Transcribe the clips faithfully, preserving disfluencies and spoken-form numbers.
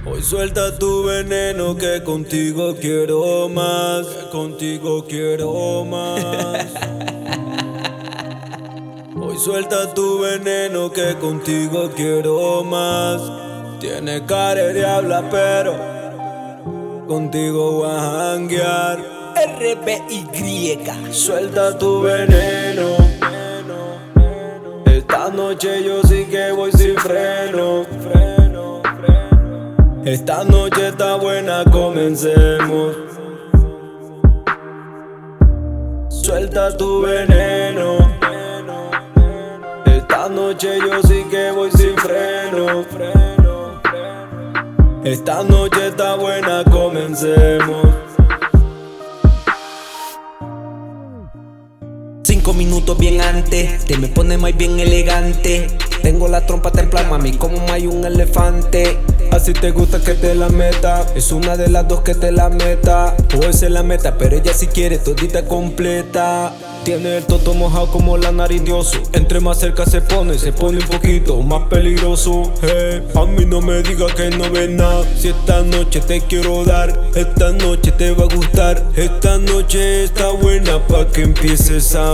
Hoy suelta tu veneno que contigo quiero más, que contigo quiero más. Hoy suelta tu veneno que contigo quiero más. Tiene cara de diabla pero contigo voy a janguear. R B Y. Suelta tu veneno. Esta noche yo sí que voy sin freno. Esta noche está buena, comencemos. Suelta tu veneno. Esta noche yo sí que voy sin freno. Esta noche está buena, comencemos. Cinco minutos bien antes, te me pones más bien elegante. Tengo la trompa templada, mami, como hay un elefante. Así te gusta que te la meta, es una de las dos que te la meta. O esa es la meta, pero ella si quiere todita completa. Tiene el toto mojado como la nariz de oso. Entre más cerca se pone, se pone un poquito más peligroso. Hey, a mí no me digas que no ves nada. Si esta noche te quiero dar, esta noche te va a gustar. Esta noche está buena pa' que empieces a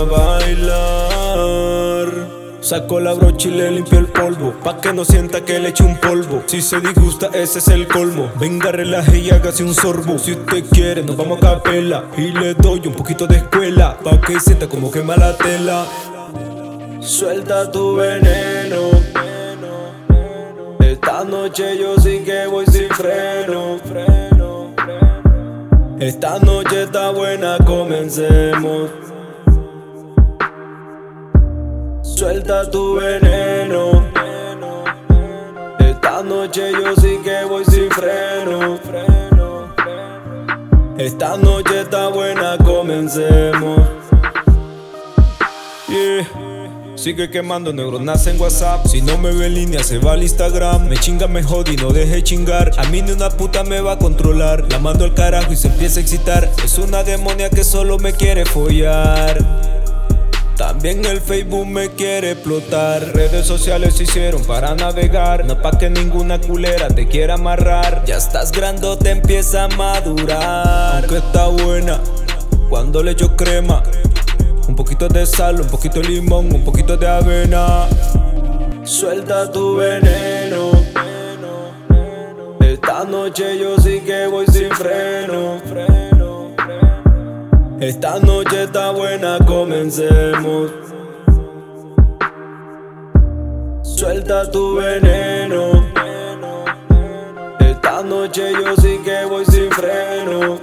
bailar. Saco la brocha y le limpio el polvo, pa' que no sienta que le eche un polvo. Si se disgusta, ese es el colmo. Venga, relaje y hágase un sorbo. Si usted quiere, nos vamos a capela y le doy un poquito de escuela, pa' que sienta como quema la tela. Suelta tu veneno. Esta noche yo sí que voy sin freno. Esta noche está buena, comencemos. Suelta tu veneno. Esta noche yo sí que voy sin freno. Esta noche está buena, comencemos. Yeah. Sigue quemando neuronas en WhatsApp. Si no me ve en línea se va al Instagram. Me chinga, me jode y no deje chingar. A mí ni una puta me va a controlar. La mando al carajo y se empieza a excitar. Es una demonia que solo me quiere follar. También el Facebook me quiere explotar. Redes sociales se hicieron para navegar, no pa' que ninguna culera te quiera amarrar. Ya estás grandote, empieza a madurar. Aunque está buena, cuando le echo crema, un poquito de sal, un poquito de limón, un poquito de avena. Suelta tu veneno. Esta noche yo sí que voy sin freno. Esta noche está buena, comencemos. Suelta tu veneno. Esta noche yo sí que voy sin freno.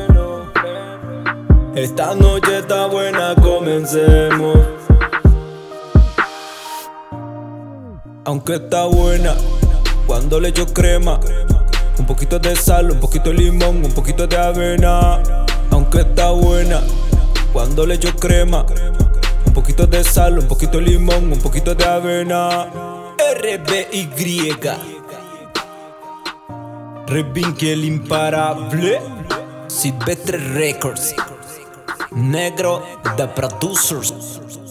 Esta noche está buena, comencemos. Aunque está buena, cuando le echo crema, un poquito de sal, un poquito de limón, un poquito de avena. Aunque está buena, cuando le echo crema, un poquito de sal, un poquito de limón, un poquito de avena. R B Y. Rebinque el imparable. Silvestre Records. Negro, The Producers.